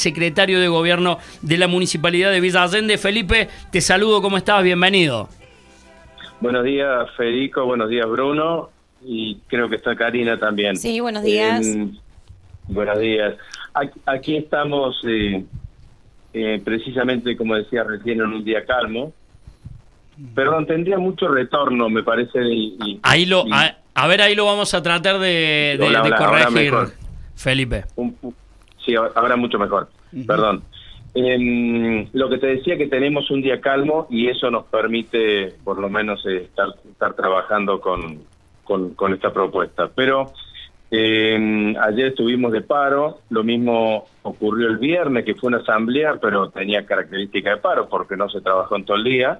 secretario de Gobierno de la Municipalidad de Villa Allende. Felipe, te saludo, ¿cómo estás? Bienvenido. Buenos días, Federico, buenos días, Bruno, y creo que está Karina también. Sí, buenos días. Buenos días. Aquí estamos precisamente, como decía recién, en un día calmo. Perdón, tendría mucho retorno, me parece. Ahí lo vamos a tratar de corregir, Felipe. Sí, ahora mucho mejor. Perdón. Lo que te decía, que tenemos un día calmo y eso nos permite por lo menos estar trabajando con esta propuesta. Pero ayer estuvimos de paro, lo mismo ocurrió el viernes, que fue una asamblea, pero tenía característica de paro porque no se trabajó en todo el día.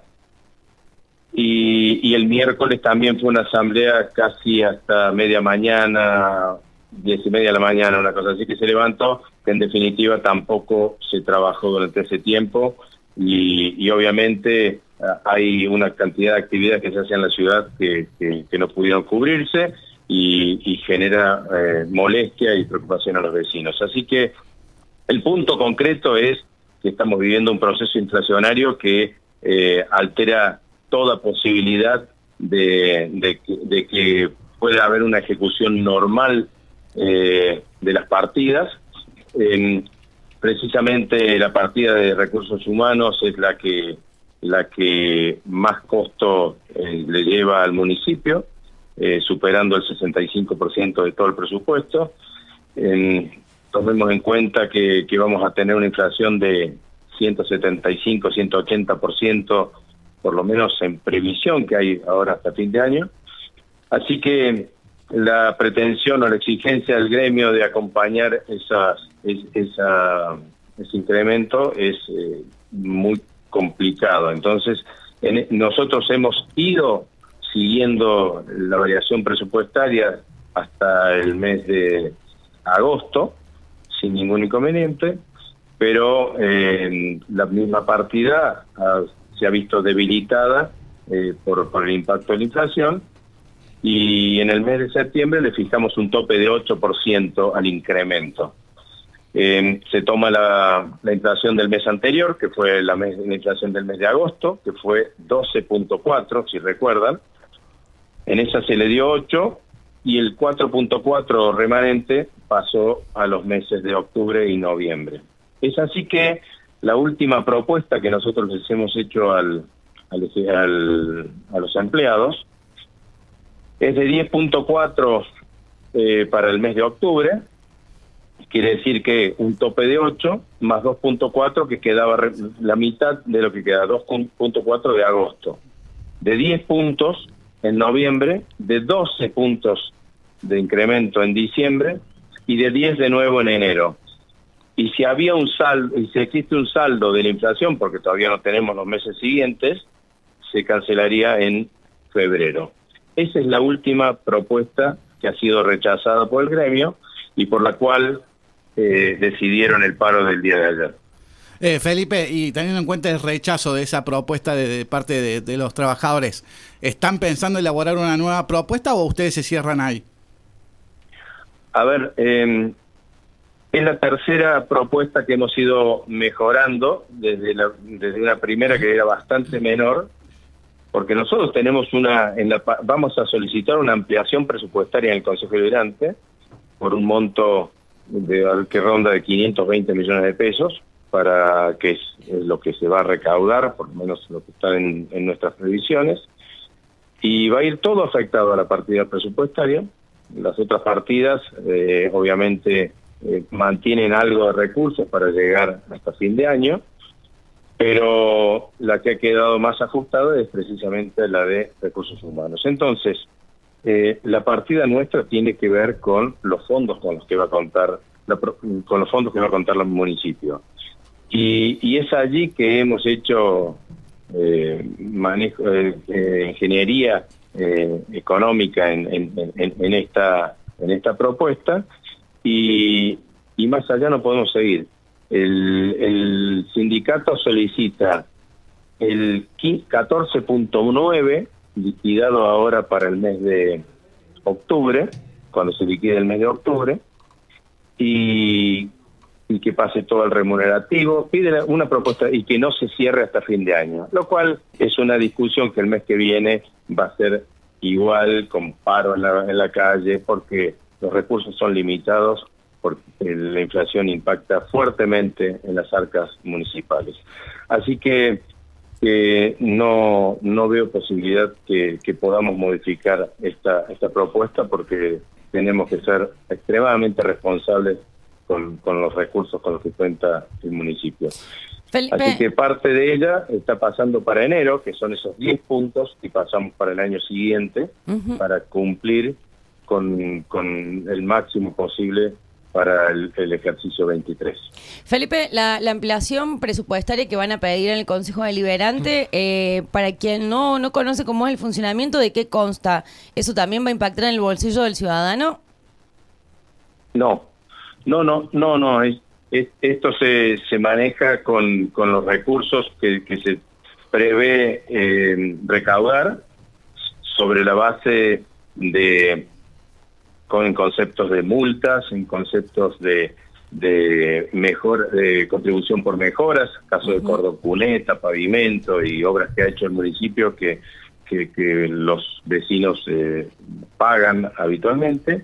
Y el miércoles también fue una asamblea casi hasta media mañana, 10:30 de la mañana, una cosa así, que se levantó, que en definitiva tampoco se trabajó durante ese tiempo y obviamente hay una cantidad de actividades que se hacen en la ciudad que no pudieron cubrirse y genera molestia y preocupación a los vecinos. Así que el punto concreto es que estamos viviendo un proceso inflacionario que altera toda posibilidad de que pueda haber una ejecución normal de las partidas. Precisamente la partida de recursos humanos es la que más costo le lleva al municipio, superando el 65% de todo el presupuesto. Tomemos en cuenta que vamos a tener una inflación de 175, 180%, por lo menos en previsión que hay ahora hasta fin de año. Así que la pretensión o la exigencia del gremio de acompañar ese incremento es muy complicado. Entonces, nosotros hemos ido siguiendo la variación presupuestaria hasta el mes de agosto, sin ningún inconveniente, pero la misma partida se ha visto debilitada por el impacto de la inflación, y en el mes de septiembre le fijamos un tope de 8% al incremento. Se toma la inflación del mes anterior, que fue la inflación del mes de agosto, que fue 12.4, si recuerdan. En esa se le dio 8, y el 4.4 remanente pasó a los meses de octubre y noviembre. Es así que la última propuesta que nosotros les hemos hecho a los empleados es de 10.4 para el mes de octubre. Quiere decir que un tope de 8 más 2.4, que quedaba la mitad de lo que queda, 2.4 de agosto. De 10 puntos en noviembre, de 12 puntos de incremento en diciembre y de 10 de nuevo en enero. Y si había un saldo, y si existe un saldo de la inflación, porque todavía no tenemos los meses siguientes, se cancelaría en febrero. Esa es la última propuesta que ha sido rechazada por el gremio y por la cual decidieron el paro del día de ayer. Felipe, y teniendo en cuenta el rechazo de esa propuesta de parte de los trabajadores, ¿están pensando elaborar una nueva propuesta o ustedes se cierran ahí? A ver, es la tercera propuesta que hemos ido mejorando desde una primera que era bastante menor, porque nosotros tenemos vamos a solicitar una ampliación presupuestaria en el Consejo Deliberante por un monto que ronda de 520 millones de pesos, para que es lo que se va a recaudar, por lo menos lo que está en nuestras previsiones, y va a ir todo afectado a la partida presupuestaria. Las otras partidas obviamente mantienen algo de recursos para llegar hasta fin de año, pero la que ha quedado más ajustada es precisamente la de recursos humanos. Entonces, la partida nuestra tiene que ver con los fondos con los que va a contar el municipio. Y es allí que hemos hecho ingeniería económica en esta propuesta, y más allá no podemos seguir. El sindicato solicita el 14.9 liquidado ahora para el mes de octubre, cuando se liquide el mes de octubre, y y que pase todo el remunerativo, pide una propuesta y que no se cierre hasta fin de año, lo cual es una discusión que el mes que viene va a ser igual, con paro en la calle, porque los recursos son limitados, porque la inflación impacta fuertemente en las arcas municipales. Así que no veo posibilidad que podamos modificar esta propuesta, porque tenemos que ser extremadamente responsables con los recursos con los que cuenta el municipio. Felipe. Así que parte de ella está pasando para enero, que son esos 10 puntos, y pasamos para el año siguiente para cumplir con el máximo posible para el ejercicio 23. Felipe, la ampliación presupuestaria que van a pedir en el Consejo Deliberante, para quien no conoce cómo es el funcionamiento, ¿de qué consta? ¿Eso también va a impactar en el bolsillo del ciudadano? No. Esto se maneja con los recursos que se prevé recaudar sobre la base en conceptos de multas, en conceptos de contribución por mejoras, caso de cordón cuneta, pavimento y obras que ha hecho el municipio que los vecinos pagan habitualmente,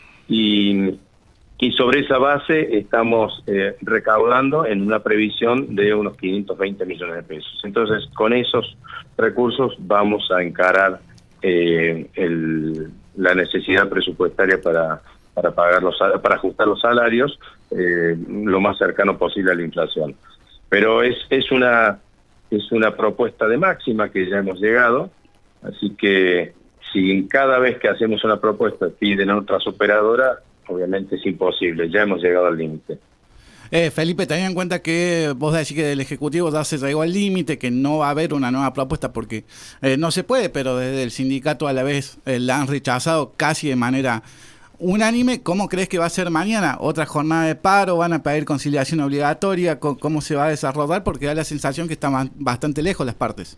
y sobre esa base estamos recaudando en una previsión de unos 520 millones de pesos. Entonces, con esos recursos vamos a encarar la necesidad presupuestaria para para ajustar los salarios lo más cercano posible a la inflación. Pero es una propuesta de máxima que ya hemos llegado, así que si cada vez que hacemos una propuesta piden a otra superadora, obviamente es imposible, ya hemos llegado al límite. Felipe, teniendo en cuenta que vos decís que el Ejecutivo ya se llegó al límite, que no va a haber una nueva propuesta porque no se puede, pero desde el sindicato a la vez la han rechazado casi de manera unánime. ¿Cómo crees que va a ser mañana? ¿Otra jornada de paro? ¿Van a pedir conciliación obligatoria? ¿Cómo se va a desarrollar? Porque da la sensación que están bastante lejos las partes.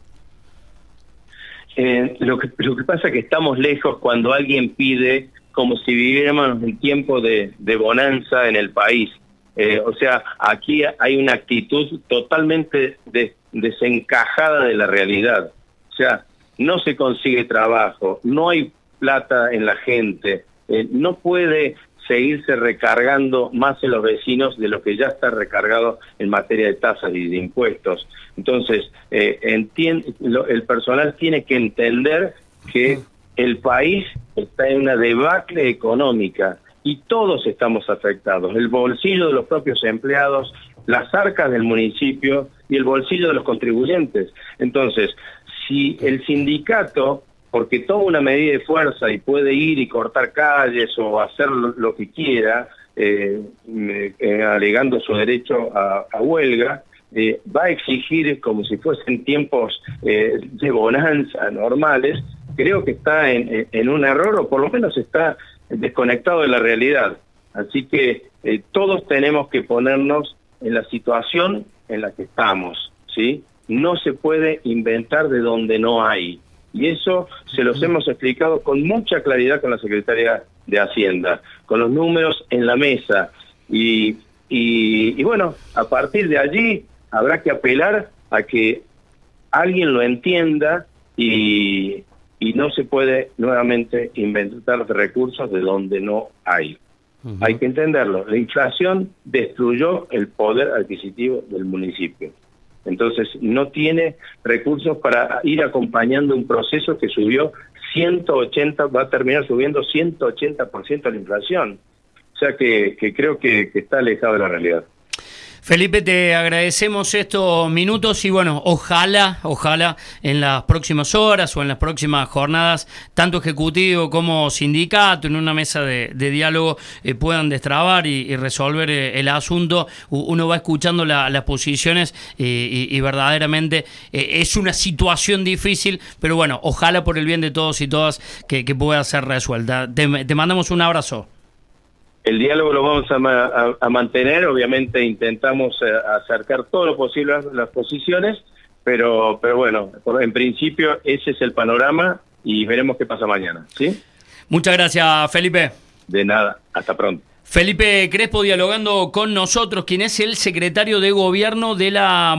Lo que pasa es que estamos lejos cuando alguien pide como si viviéramos en tiempo de bonanza en el país. O sea, aquí hay una actitud totalmente desencajada de la realidad. O sea, no se consigue trabajo, no hay plata en la gente, no puede seguirse recargando más en los vecinos de lo que ya está recargado en materia de tasas y de impuestos. Entonces, el personal tiene que entender que el país está en una debacle económica y todos estamos afectados, el bolsillo de los propios empleados, las arcas del municipio y el bolsillo de los contribuyentes. Entonces, si el sindicato, porque toma una medida de fuerza y puede ir y cortar calles o hacer lo que quiera, alegando su derecho a huelga, va a exigir como si fuesen tiempos de bonanza normales, creo que está en un error, o por lo menos está desconectado de la realidad. Así que todos tenemos que ponernos en la situación en la que estamos, ¿sí? No se puede inventar de donde no hay. Y eso se los hemos explicado con mucha claridad con la Secretaría de Hacienda, con los números en la mesa. Y bueno, a partir de allí habrá que apelar a que alguien lo entienda y no se puede nuevamente inventar recursos de donde no hay. Hay que entenderlo. La inflación destruyó el poder adquisitivo del municipio. Entonces no tiene recursos para ir acompañando un proceso que subió 180, va a terminar subiendo 180% la inflación. O sea que creo que está alejado de la realidad. Felipe, te agradecemos estos minutos y bueno, ojalá en las próximas horas o en las próximas jornadas, tanto ejecutivo como sindicato, en una mesa de diálogo puedan destrabar y resolver el asunto. Uno va escuchando las posiciones y verdaderamente es una situación difícil, pero bueno, ojalá por el bien de todos y todas que pueda ser resuelta. Te mandamos un abrazo. El diálogo lo vamos a mantener, obviamente intentamos acercar todo lo posible a las posiciones, pero bueno, en principio ese es el panorama y veremos qué pasa mañana, ¿sí? Muchas gracias, Felipe. De nada, hasta pronto. Felipe Crespo dialogando con nosotros, quien es el secretario de Gobierno de la